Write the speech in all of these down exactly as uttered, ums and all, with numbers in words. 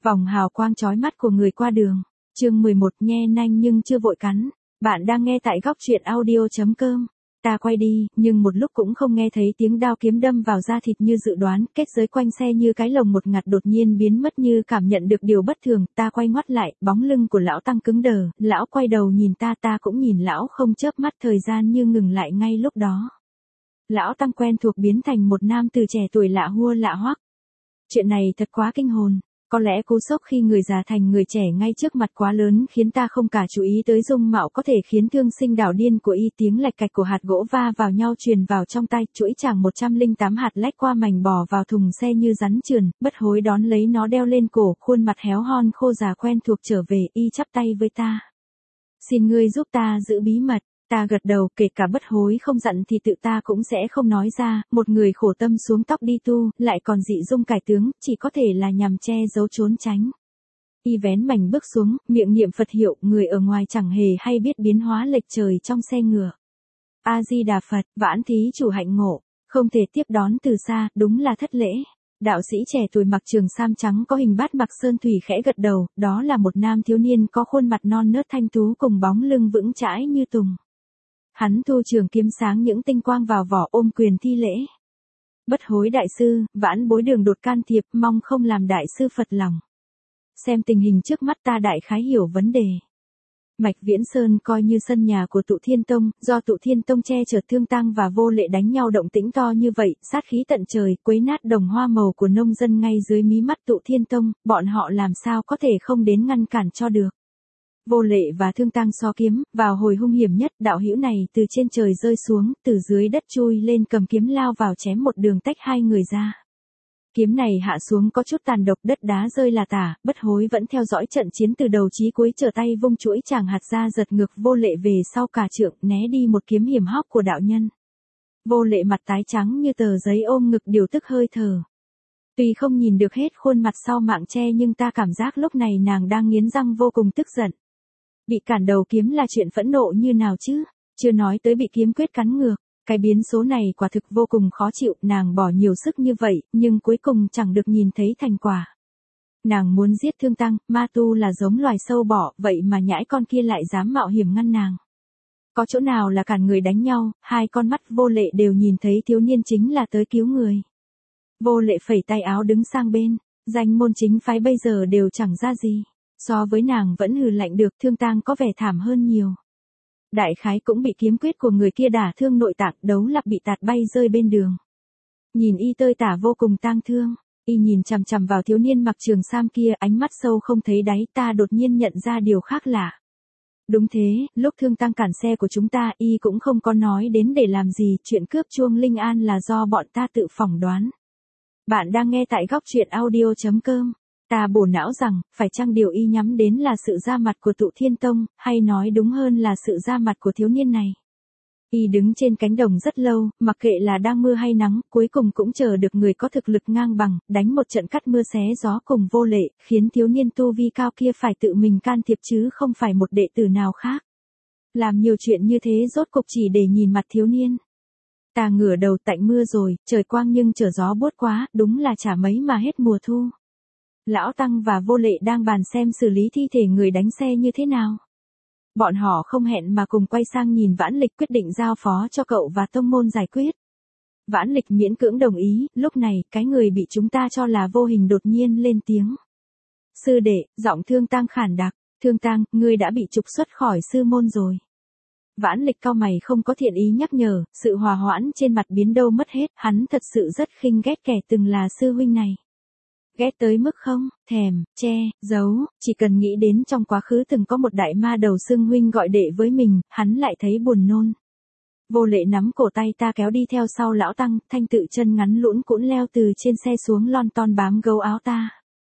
Vòng hào quang chói mắt của người qua đường. Chương mười một, nhe nanh nhưng chưa vội cắn. Bạn đang nghe tại góc truyện audio chấm com. Ta quay đi, nhưng một lúc cũng không nghe thấy tiếng đao kiếm đâm vào da thịt như dự đoán, kết giới quanh xe như cái lồng một ngặt đột nhiên biến mất như cảm nhận được điều bất thường, ta quay ngoắt lại, bóng lưng của lão tăng cứng đờ, lão quay đầu nhìn ta, ta cũng nhìn lão không chớp mắt, thời gian như ngừng lại ngay lúc đó. Lão tăng quen thuộc biến thành một nam từ trẻ tuổi lạ hua lạ hoắc. Chuyện này thật quá kinh hồn. Có lẽ cú sốc khi người già thành người trẻ ngay trước mặt quá lớn khiến ta không cả chú ý tới dung mạo có thể khiến thương sinh đảo điên của y. Tiếng lạch cạch của hạt gỗ va vào nhau truyền vào trong tai, chuỗi chàng một trăm lẻ tám hạt lách qua mảnh bò vào thùng xe như rắn trườn, bất hối đón lấy nó đeo lên cổ, khuôn mặt héo hon khô già quen thuộc trở về, y chắp tay với ta. Xin ngươi giúp ta giữ bí mật. Ta gật đầu, kể cả bất hối không dặn thì tự ta cũng sẽ không nói ra, một người khổ tâm xuống tóc đi tu, lại còn dị dung cải tướng, chỉ có thể là nhằm che giấu trốn tránh. Y vén mảnh bước xuống, miệng niệm Phật hiệu, người ở ngoài chẳng hề hay biết biến hóa lệch trời trong xe ngựa. A-di-đà Phật, vãn thí chủ hạnh ngộ, không thể tiếp đón từ xa, đúng là thất lễ. Đạo sĩ trẻ tuổi mặc trường sam trắng có hình bát mặc sơn thủy khẽ gật đầu, đó là một nam thiếu niên có khuôn mặt non nớt thanh tú cùng bóng lưng vững chãi như tùng. Hắn thu trường kiếm sáng những tinh quang vào vỏ, ôm quyền thi lễ. Bất hối đại sư, vãn bối đường đột can thiệp, mong không làm đại sư phật lòng. Xem tình hình trước mắt ta đại khái hiểu vấn đề. Mạch Viễn Sơn coi như sân nhà của Tụ Thiên Tông, do Tụ Thiên Tông che chở Thương Tăng và Vô Lệ đánh nhau động tĩnh to như vậy, sát khí tận trời, quấy nát đồng hoa màu của nông dân ngay dưới mí mắt Tụ Thiên Tông, bọn họ làm sao có thể không đến ngăn cản cho được. Vô Lệ và Thương Tăng so kiếm, vào hồi hung hiểm nhất, đạo hữu này từ trên trời rơi xuống, từ dưới đất chui lên cầm kiếm lao vào chém một đường tách hai người ra. Kiếm này hạ xuống có chút tàn độc, đất đá rơi là tả, bất hối vẫn theo dõi trận chiến từ đầu chí cuối, trở tay vung chuỗi chàng hạt ra giật ngược Vô Lệ về sau cả trượng, né đi một kiếm hiểm hóc của đạo nhân. Vô Lệ mặt tái trắng như tờ giấy, ôm ngực điều tức hơi thở. Tuy không nhìn được hết khuôn mặt sau mạng che nhưng ta cảm giác lúc này nàng đang nghiến răng vô cùng tức giận. Bị cản đầu kiếm là chuyện phẫn nộ như nào chứ, chưa nói tới bị kiếm quyết cắn ngược, cái biến số này quả thực vô cùng khó chịu, nàng bỏ nhiều sức như vậy, nhưng cuối cùng chẳng được nhìn thấy thành quả. Nàng muốn giết Thương Tăng, ma tu là giống loài sâu bọ, vậy mà nhãi con kia lại dám mạo hiểm ngăn nàng. Có chỗ nào là cản người đánh nhau, hai con mắt Vô Lệ đều nhìn thấy thiếu niên chính là tới cứu người. Vô Lệ phẩy tay áo đứng sang bên, danh môn chính phái bây giờ đều chẳng ra gì. So với nàng vẫn hừ lạnh được, Thương Tăng có vẻ thảm hơn nhiều. Đại khái cũng bị kiếm quyết của người kia đả thương nội tạng, đấu lặp bị tạt bay rơi bên đường. Nhìn y tơi tả vô cùng tang thương, y nhìn chằm chằm vào thiếu niên mặc trường sam kia, ánh mắt sâu không thấy đáy, ta đột nhiên nhận ra điều khác lạ. Đúng thế, lúc Thương Tăng cản xe của chúng ta, y cũng không có nói đến để làm gì, chuyện cướp chuông Linh An là do bọn ta tự phỏng đoán. Bạn đang nghe tại góc truyện audio chấm com. Ta bổ não rằng, phải chăng điều y nhắm đến là sự ra mặt của Tụ Thiên Tông, hay nói đúng hơn là sự ra mặt của thiếu niên này. Y đứng trên cánh đồng rất lâu, mặc kệ là đang mưa hay nắng, cuối cùng cũng chờ được người có thực lực ngang bằng, đánh một trận cắt mưa xé gió cùng Vô Lệ, khiến thiếu niên tu vi cao kia phải tự mình can thiệp chứ không phải một đệ tử nào khác. Làm nhiều chuyện như thế rốt cục chỉ để nhìn mặt thiếu niên. Ta ngửa đầu, tạnh mưa rồi, trời quang nhưng trở gió buốt quá, đúng là chả mấy mà hết mùa thu. Lão Tăng và Vô Lệ đang bàn xem xử lý thi thể người đánh xe như thế nào. Bọn họ không hẹn mà cùng quay sang nhìn Vãn Lịch, quyết định giao phó cho cậu và tông môn giải quyết. Vãn Lịch miễn cưỡng đồng ý, lúc này, cái người bị chúng ta cho là vô hình đột nhiên lên tiếng. Sư đệ, giọng Thương Tăng khản đặc, Thương Tăng, ngươi đã bị trục xuất khỏi sư môn rồi. Vãn Lịch cau mày không có thiện ý nhắc nhở, sự hòa hoãn trên mặt biến đâu mất hết, hắn thật sự rất khinh ghét kẻ từng là sư huynh này. Ghét tới mức không, thèm, che, giấu, chỉ cần nghĩ đến trong quá khứ từng có một đại ma đầu xưng huynh gọi đệ với mình, hắn lại thấy buồn nôn. Vô Lệ nắm cổ tay ta kéo đi theo sau lão Tăng, thanh tự chân ngắn lũn cũn leo từ trên xe xuống lon ton bám gấu áo ta.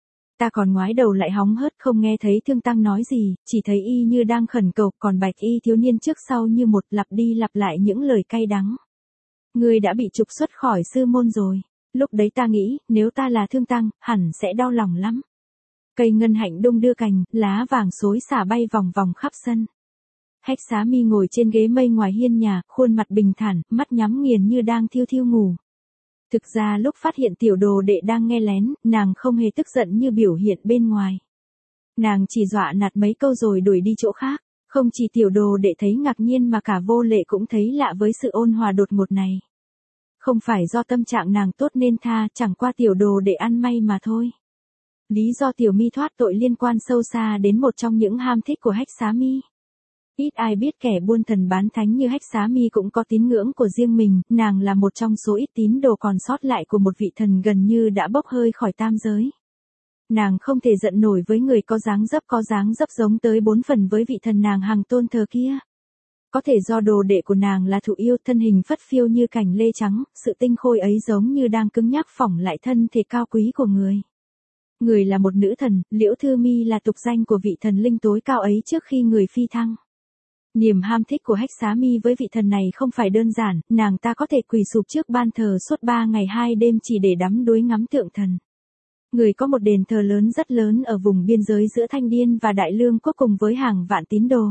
Ta còn ngoái đầu lại hóng hớt không nghe thấy Thương Tăng nói gì, chỉ thấy y như đang khẩn cầu, còn bạch y thiếu niên trước sau như một lặp đi lặp lại những lời cay đắng. Ngươi đã bị trục xuất khỏi sư môn rồi. Lúc đấy ta nghĩ, nếu ta là Thương Tăng, hẳn sẽ đau lòng lắm. Cây ngân hạnh đung đưa cành, lá vàng xối xả bay vòng vòng khắp sân. Hách Xá Mi ngồi trên ghế mây ngoài hiên nhà, khuôn mặt bình thản, mắt nhắm nghiền như đang thiêu thiêu ngủ. Thực ra lúc phát hiện tiểu đồ đệ đang nghe lén, nàng không hề tức giận như biểu hiện bên ngoài. Nàng chỉ dọa nạt mấy câu rồi đuổi đi chỗ khác. Không chỉ tiểu đồ đệ thấy ngạc nhiên mà cả Vô Lệ cũng thấy lạ với sự ôn hòa đột ngột này. Không phải do tâm trạng nàng tốt nên tha, chẳng qua tiểu đồ đệ ăn may mà thôi. Lý do tiểu mi thoát tội liên quan sâu xa đến một trong những ham thích của Hách Xá Mi. Ít ai biết kẻ buôn thần bán thánh như Hách Xá Mi cũng có tín ngưỡng của riêng mình, nàng là một trong số ít tín đồ còn sót lại của một vị thần gần như đã bốc hơi khỏi tam giới. Nàng không thể giận nổi với người có dáng dấp có dáng dấp giống tới bốn phần với vị thần nàng hằng tôn thờ kia. Có thể do đồ đệ của nàng là thụ yêu, thân hình phất phiêu như cành lê trắng, sự tinh khôi ấy giống như đang cứng nhắc phỏng lại thân thể cao quý của người. Người là một nữ thần, Liễu Thư Mi là tục danh của vị thần linh tối cao ấy trước khi người phi thăng. Niềm ham thích của Hách Xá Mi với vị thần này không phải đơn giản, nàng ta có thể quỳ sụp trước ban thờ suốt ba ngày hai đêm chỉ để đắm đuối ngắm tượng thần. Người có một đền thờ lớn rất lớn ở vùng biên giới giữa Thanh Điên và Đại Lương Quốc cùng với hàng vạn tín đồ.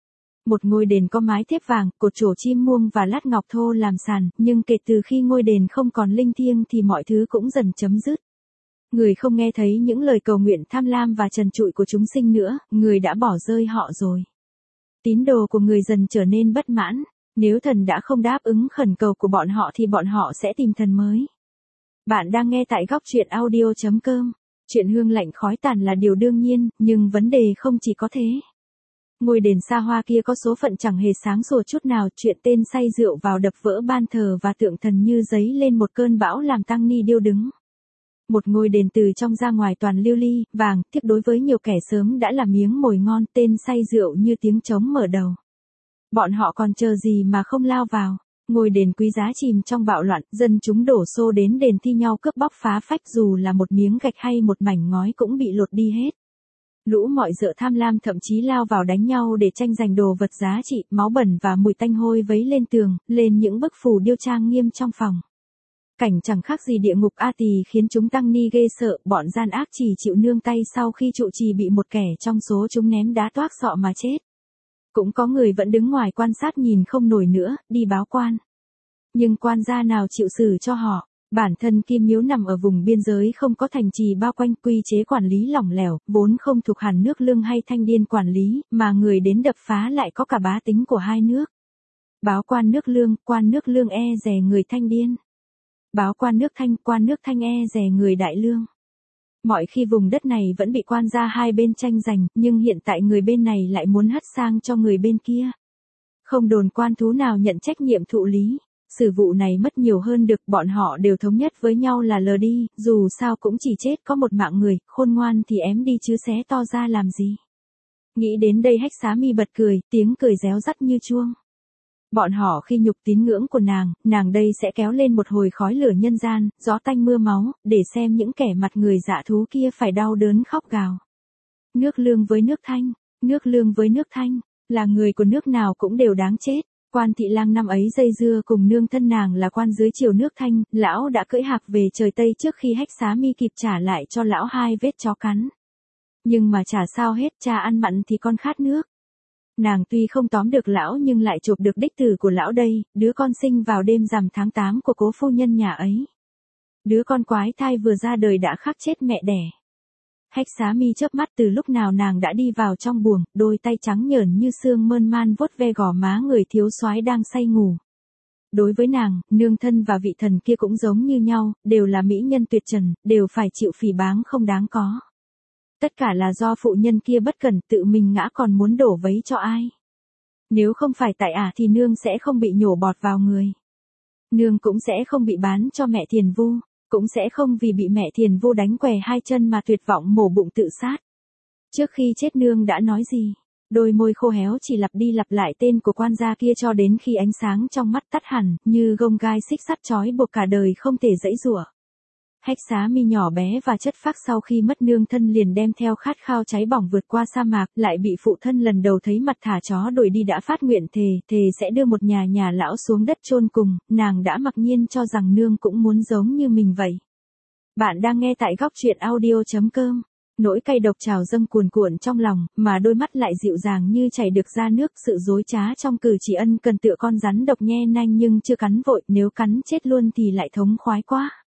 Một ngôi đền có mái thép vàng, cột trổ chim muông và lát ngọc thô làm sàn, nhưng kể từ khi ngôi đền không còn linh thiêng thì mọi thứ cũng dần chấm dứt. Người không nghe thấy những lời cầu nguyện tham lam và trần trụi của chúng sinh nữa, người đã bỏ rơi họ rồi. Tín đồ của người dần trở nên bất mãn, nếu thần đã không đáp ứng khẩn cầu của bọn họ thì bọn họ sẽ tìm thần mới. Bạn đang nghe tại góc truyện audio chấm com. Chuyện hương lạnh khói tàn là điều đương nhiên, nhưng vấn đề không chỉ có thế. Ngôi đền xa hoa kia có số phận chẳng hề sáng sủa chút nào, chuyện tên say rượu vào đập vỡ ban thờ và tượng thần như giấy lên một cơn bão làm tăng ni điêu đứng. Một ngôi đền từ trong ra ngoài toàn lưu ly, vàng, tiếc đối với nhiều kẻ sớm đã là miếng mồi ngon, tên say rượu như tiếng trống mở đầu. Bọn họ còn chờ gì mà không lao vào. Ngôi đền quý giá chìm trong bạo loạn, dân chúng đổ xô đến đền thi nhau cướp bóc phá phách, dù là một miếng gạch hay một mảnh ngói cũng bị lột đi hết. Lũ mọi dợ tham lam thậm chí lao vào đánh nhau để tranh giành đồ vật giá trị, máu bẩn và mùi tanh hôi vấy lên tường, lên những bức phù điêu trang nghiêm trong phòng. Cảnh chẳng khác gì địa ngục A Tỳ khiến chúng tăng ni ghê sợ, bọn gian ác chỉ chịu nương tay sau khi trụ trì bị một kẻ trong số chúng ném đá toác sọ mà chết. Cũng có người vẫn đứng ngoài quan sát nhìn không nổi nữa, đi báo quan. Nhưng quan gia nào chịu xử cho họ, bản thân Kim Miếu nằm ở vùng biên giới không có thành trì bao quanh, quy chế quản lý lỏng lẻo, vốn không thuộc hẳn nước Lương hay Thanh Điên quản lý, mà người đến đập phá lại có cả bá tính của hai nước. Báo quan nước Lương, quan nước Lương e dè người Thanh Điên. Báo quan nước Thanh, quan nước Thanh e dè người Đại Lương. Mọi khi vùng đất này vẫn bị quan gia hai bên tranh giành, nhưng hiện tại người bên này lại muốn hất sang cho người bên kia. Không đồn quan thú nào nhận trách nhiệm thụ lý. Sự vụ này mất nhiều hơn được, bọn họ đều thống nhất với nhau là lờ đi, dù sao cũng chỉ chết có một mạng người, khôn ngoan thì ém đi chứ xé to ra làm gì. Nghĩ đến đây Hách Xá Mi bật cười, tiếng cười réo rắt như chuông. Bọn họ khi nhục tín ngưỡng của nàng, nàng đây sẽ kéo lên một hồi khói lửa nhân gian, gió tanh mưa máu, để xem những kẻ mặt người dạ thú kia phải đau đớn khóc gào. Nước Lương với nước Thanh, nước Lương với nước Thanh, là người của nước nào cũng đều đáng chết. Quan Thị Lang năm ấy dây dưa cùng nương thân nàng là quan dưới triều nước Thanh, lão đã cưỡi hạc về trời Tây trước khi Hách Xá Mi kịp trả lại cho lão hai vết chó cắn. Nhưng mà chả sao hết, cha ăn mặn thì con khát nước. Nàng tuy không tóm được lão nhưng lại chộp được đích tử của lão đây, đứa con sinh vào đêm rằm tháng tám của cố phu nhân nhà ấy. Đứa con quái thai vừa ra đời đã khắc chết mẹ đẻ. Hách Xá Mi chớp mắt, từ lúc nào nàng đã đi vào trong buồng, đôi tay trắng nhởn như xương mơn man vuốt ve gò má người thiếu soái đang say ngủ. Đối với nàng, nương thân và vị thần kia cũng giống như nhau, đều là mỹ nhân tuyệt trần, đều phải chịu phỉ báng không đáng có. Tất cả là do phụ nhân kia bất cẩn tự mình ngã còn muốn đổ vấy cho ai. Nếu không phải tại ả thì nương sẽ không bị nhổ bọt vào người. Nương cũng sẽ không bị bán cho mẹ Thiền Vu. Cũng sẽ không vì bị mẹ Thiền Vu đánh què hai chân mà tuyệt vọng mổ bụng tự sát. Trước khi chết nương đã nói gì? Đôi môi khô héo chỉ lặp đi lặp lại tên của quan gia kia cho đến khi ánh sáng trong mắt tắt hẳn, như gông gai xích sắt trói buộc cả đời không thể giãy giụa. Hách Xá Mi nhỏ bé và chất phác sau khi mất nương thân liền đem theo khát khao cháy bỏng vượt qua sa mạc, lại bị phụ thân lần đầu thấy mặt thả chó đuổi đi đã phát nguyện thề, thề sẽ đưa một nhà nhà lão xuống đất chôn cùng, nàng đã mặc nhiên cho rằng nương cũng muốn giống như mình vậy. Bạn đang nghe tại góc truyện audio chấm com. Nỗi cay độc trào dâng cuồn cuộn trong lòng, mà đôi mắt lại dịu dàng như chảy được ra nước, sự dối trá trong cử chỉ ân cần tựa con rắn độc nhe nanh nhưng chưa cắn vội, nếu cắn chết luôn thì lại thống khoái quá.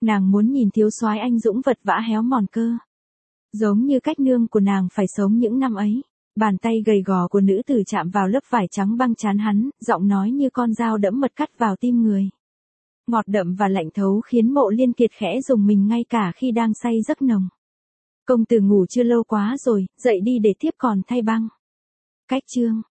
Nàng muốn nhìn thiếu soái anh dũng vật vã héo mòn cơ. Giống như cách nương của nàng phải sống những năm ấy. Bàn tay gầy gò của nữ tử chạm vào lớp vải trắng băng trán hắn, giọng nói như con dao đẫm mật cắt vào tim người. Ngọt đậm và lạnh thấu khiến Mộ Liên Kiệt khẽ rùng mình ngay cả khi đang say giấc nồng. Công tử ngủ chưa lâu quá rồi, dậy đi để thiếp còn thay băng. Cách chương